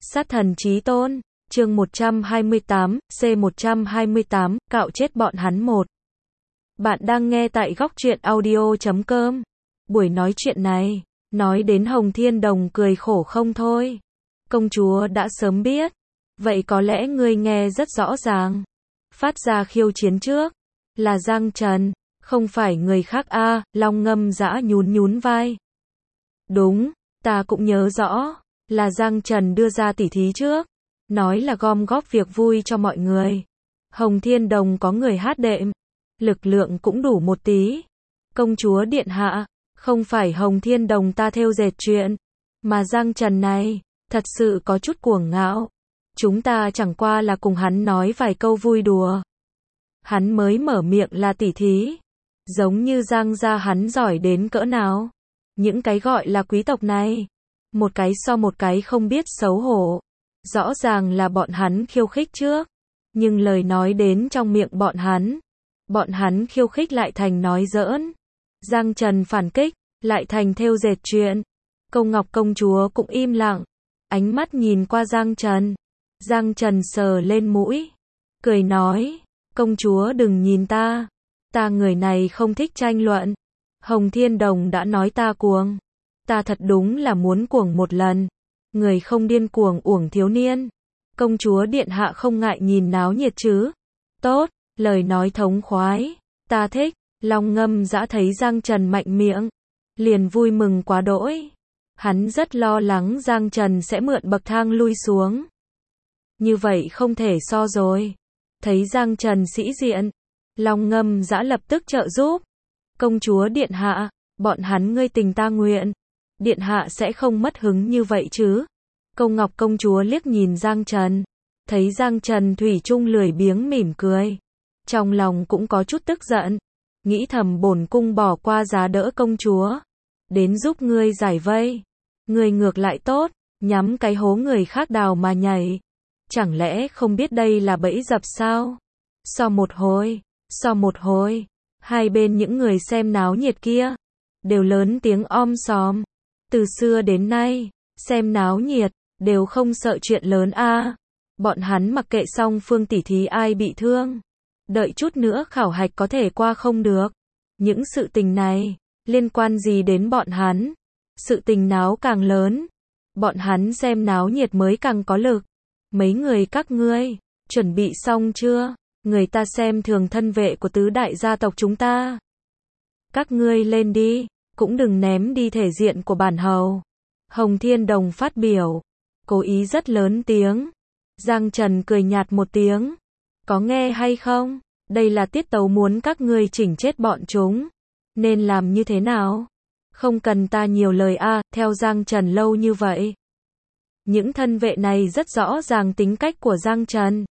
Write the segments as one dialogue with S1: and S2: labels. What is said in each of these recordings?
S1: Sát thần chí tôn, chương 128, C128, cạo chết bọn hắn một. Bạn đang nghe tại góc truyện audio.com. Buổi nói chuyện này, nói đến Hồng Thiên Đồng cười khổ không thôi. Công chúa đã sớm biết. Vậy có lẽ ngươi nghe rất rõ ràng. Phát ra khiêu chiến trước, là Giang Trần, không phải người khác a. Long Ngâm Dã nhún vai. Đúng, ta cũng nhớ rõ, là Giang Trần đưa ra tỉ thí trước, nói là gom góp việc vui cho mọi người. Hồng Thiên Đồng có người hát đệm, lực lượng cũng đủ một tí. Công chúa điện hạ, không phải Hồng Thiên Đồng ta thêu dệt chuyện, mà Giang Trần này, thật sự có chút cuồng ngạo. Chúng ta chẳng qua là cùng hắn nói vài câu vui đùa. Hắn mới mở miệng là tỉ thí. Giống như Giang gia hắn giỏi đến cỡ nào. Những cái gọi là quý tộc này, một cái so một cái không biết xấu hổ. Rõ ràng là bọn hắn khiêu khích trước, nhưng lời nói đến trong miệng bọn hắn khiêu khích lại thành nói giỡn. Giang Trần phản kích, lại thành thêu dệt chuyện. Câu Ngọc công chúa cũng im lặng, ánh mắt nhìn qua Giang Trần. Giang Trần sờ lên mũi, cười nói, công chúa đừng nhìn ta người này không thích tranh luận. Hồng Thiên Đồng đã nói ta cuồng, ta thật đúng là muốn cuồng một lần. Người không điên cuồng uổng thiếu niên. Công chúa điện hạ không ngại nhìn náo nhiệt chứ? Tốt, lời nói thống khoái, ta thích. Long Ngâm Dã thấy Giang Trần mạnh miệng, liền vui mừng quá đỗi. Hắn rất lo lắng Giang Trần sẽ mượn bậc thang lui xuống. Như vậy không thể so rồi. Thấy Giang Trần sĩ diện, Long Ngâm Dã lập tức trợ giúp. Công chúa điện hạ, bọn hắn ngươi tình ta nguyện. Điện hạ sẽ không mất hứng như vậy chứ? Câu Ngọc công chúa liếc nhìn Giang Trần, thấy Giang Trần thủy chung lười biếng mỉm cười, trong lòng cũng có chút tức giận, nghĩ thầm bổn cung bỏ qua giá đỡ công chúa, đến giúp ngươi giải vây, ngươi ngược lại tốt, nhắm cái hố người khác đào mà nhảy, chẳng lẽ không biết đây là bẫy dập sao? So một hồi, hai bên những người xem náo nhiệt kia đều lớn tiếng om sòm. Từ xưa đến nay, xem náo nhiệt đều không sợ chuyện lớn a. Bọn hắn mặc kệ song phương tỉ thí ai bị thương, đợi chút nữa khảo hạch có thể qua không được. Những sự tình này liên quan gì đến bọn hắn? Sự tình náo càng lớn, bọn hắn xem náo nhiệt mới càng có lực. Mấy người các ngươi chuẩn bị xong chưa? Người ta xem thường thân vệ của tứ đại gia tộc chúng ta. Các ngươi lên đi, cũng đừng ném đi thể diện của bản hầu. Hồng Thiên Đồng phát biểu, cố ý rất lớn tiếng. Giang Trần cười nhạt một tiếng. Có nghe hay không? Đây là tiết tấu muốn các ngươi chỉnh chết bọn chúng. Nên làm như thế nào? Không cần ta nhiều lời a. Theo Giang Trần lâu như vậy, những thân vệ này rất rõ ràng tính cách của Giang Trần.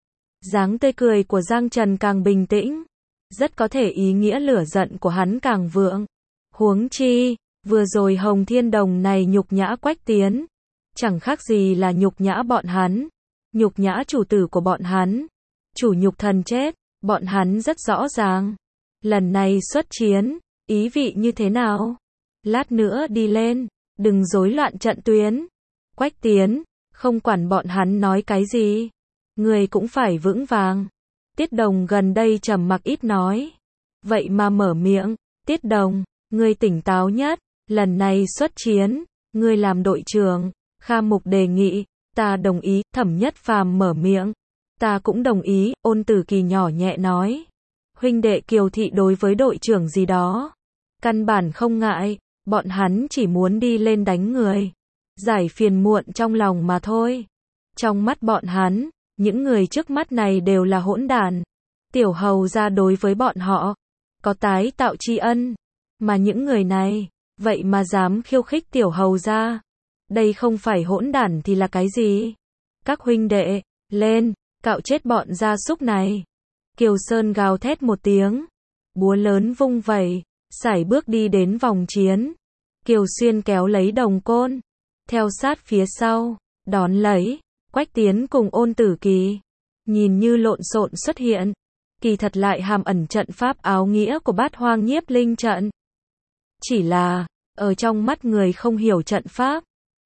S1: Dáng tươi cười của Giang Trần càng bình tĩnh, rất có thể ý nghĩa lửa giận của hắn càng vượng. Huống chi, vừa rồi Hồng Thiên Đồng này nhục nhã Quách Tiến, chẳng khác gì là nhục nhã bọn hắn, nhục nhã chủ tử của bọn hắn, chủ nhục thần chết, bọn hắn rất rõ ràng. Lần này xuất chiến, ý vị như thế nào? Lát nữa đi lên, đừng rối loạn trận tuyến. Quách Tiến, không quản bọn hắn nói cái gì, người cũng phải vững vàng. Tiết Đồng gần đây trầm mặc ít nói, vậy mà mở miệng. Tiết Đồng, ngươi tỉnh táo nhất, lần này xuất chiến, ngươi làm đội trưởng. Kha Mục đề nghị, ta đồng ý. Thẩm Nhất Phàm mở miệng, ta cũng đồng ý. Ôn Tử Kỳ nhỏ nhẹ nói, huynh đệ Kiều thị đối với đội trưởng gì đó, căn bản không ngại, bọn hắn chỉ muốn đi lên đánh người, giải phiền muộn trong lòng mà thôi. Trong mắt bọn hắn, những người trước mắt này đều là hỗn đản. Tiểu hầu gia đối với bọn họ có tái tạo tri ân, mà những người này vậy mà dám khiêu khích tiểu hầu gia. Đây không phải hỗn đản thì là cái gì? Các huynh đệ, lên, cạo chết bọn gia súc này. Kiều Sơn gào thét một tiếng, búa lớn vung vẩy, sải bước đi đến vòng chiến. Kiều Xuyên kéo lấy đồng côn, theo sát phía sau, đón lấy. Quách Tiến cùng Ôn Tử Kỳ, nhìn như lộn xộn xuất hiện, kỳ thật lại hàm ẩn trận pháp áo nghĩa của Bát Hoang Nhiếp Linh trận. Chỉ là, ở trong mắt người không hiểu trận pháp,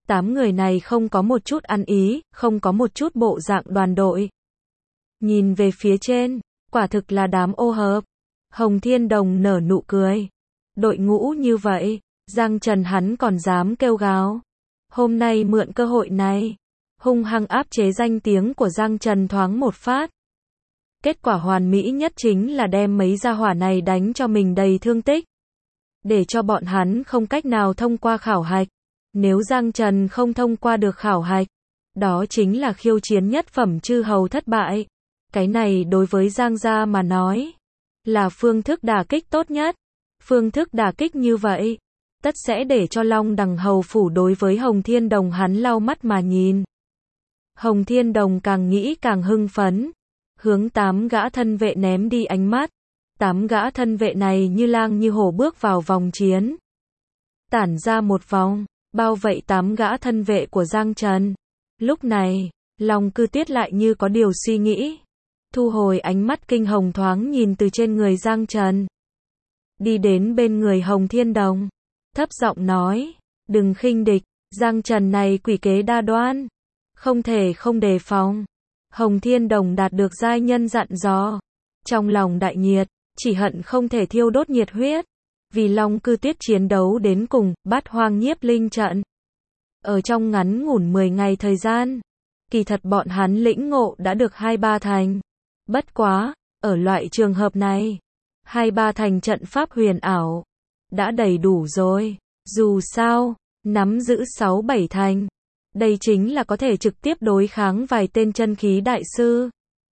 S1: 8 người này không có một chút ăn ý, không có một chút bộ dạng đoàn đội. Nhìn về phía trên, quả thực là đám ô hợp. Hồng Thiên Đồng nở nụ cười. Đội ngũ như vậy, Giang Trần hắn còn dám kêu gào. Hôm nay mượn cơ hội này, hung hăng áp chế danh tiếng của Giang Trần thoáng một phát. Kết quả hoàn mỹ nhất chính là đem mấy gia hỏa này đánh cho mình đầy thương tích. Để cho bọn hắn không cách nào thông qua khảo hạch. Nếu Giang Trần không thông qua được khảo hạch, đó chính là khiêu chiến nhất phẩm chư hầu thất bại. Cái này đối với Giang gia mà nói, là phương thức đả kích tốt nhất. Phương thức đả kích như vậy, tất sẽ để cho Long Đằng hầu phủ đối với Hồng Thiên Đồng hắn lau mắt mà nhìn. Hồng Thiên Đồng càng nghĩ càng hưng phấn, hướng 8 gã thân vệ ném đi ánh mắt. 8 gã thân vệ này như lang như hổ bước vào vòng chiến. Tản ra một vòng, bao vây 8 gã thân vệ của Giang Trần. Lúc này, Long Cư Tiết lại như có điều suy nghĩ. Thu hồi ánh mắt kinh hồng thoáng nhìn từ trên người Giang Trần. Đi đến bên người Hồng Thiên Đồng. Thấp giọng nói, đừng khinh địch, Giang Trần này quỷ kế đa đoan. Không thể không đề phòng. Hồng Thiên Đồng đạt được giai nhân dặn dò. Trong lòng đại nhiệt, chỉ hận không thể thiêu đốt nhiệt huyết. Vì Long Cư Tiết chiến đấu đến cùng, Bát Hoang Nhiếp Linh trận. Ở trong ngắn ngủn 10 ngày thời gian, kỳ thật bọn hắn lĩnh ngộ đã được 2-3 thành. Bất quá, ở loại trường hợp này, 2-3 thành trận pháp huyền ảo, đã đầy đủ rồi. Dù sao, nắm giữ 6-7 thành, đây chính là có thể trực tiếp đối kháng vài tên chân khí đại sư.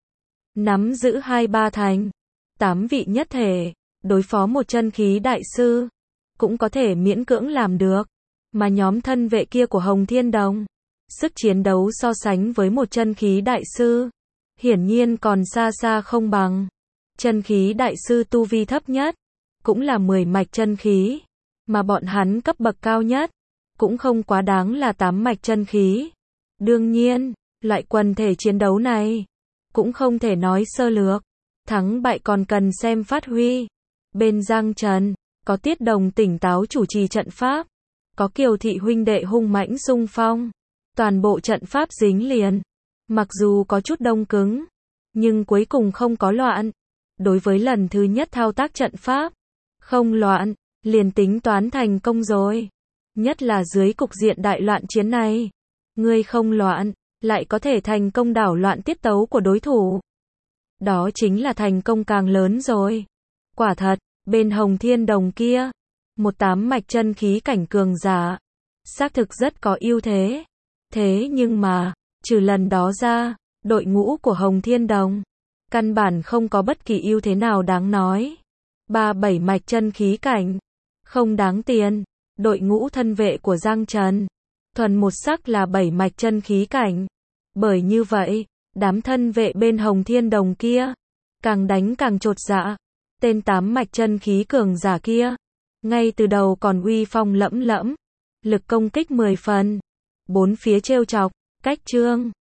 S1: Nắm giữ 2-3 thành, 8 vị nhất thể, đối phó một chân khí đại sư, cũng có thể miễn cưỡng làm được. Mà nhóm thân vệ kia của Hồng Thiên Đồng, sức chiến đấu so sánh với một chân khí đại sư, hiển nhiên còn xa xa không bằng. Chân khí đại sư tu vi thấp nhất, cũng là 10 mạch chân khí, mà bọn hắn cấp bậc cao nhất, cũng không quá đáng là 8 mạch chân khí. Đương nhiên, loại quần thể chiến đấu này, cũng không thể nói sơ lược, thắng bại còn cần xem phát huy. Bên Giang Trần, có Tiết Đồng tỉnh táo chủ trì trận pháp, có Kiều thị huynh đệ hung mãnh xung phong, toàn bộ trận pháp dính liền. Mặc dù có chút đông cứng, nhưng cuối cùng không có loạn. Đối với lần thứ nhất thao tác trận pháp, không loạn, liền tính toán thành công rồi. Nhất là dưới cục diện đại loạn chiến này, ngươi không loạn, lại có thể thành công đảo loạn tiết tấu của đối thủ. Đó chính là thành công càng lớn rồi. Quả thật, bên Hồng Thiên Đồng kia, một 8 mạch chân khí cảnh cường giả, xác thực rất có ưu thế. Thế nhưng mà, trừ lần đó ra, đội ngũ của Hồng Thiên Đồng, căn bản không có bất kỳ ưu thế nào đáng nói. 3-7 mạch chân khí cảnh, không đáng tiền. Đội ngũ thân vệ của Giang Trần, thuần một sắc là 7 mạch chân khí cảnh. Bởi như vậy, đám thân vệ bên Hồng Thiên Đồng kia, càng đánh càng chột dạ. Tên 8 mạch chân khí cường giả kia, ngay từ đầu còn uy phong lẫm lẫm, lực công kích 10 phần. Bốn phía trêu chọc, cách chương.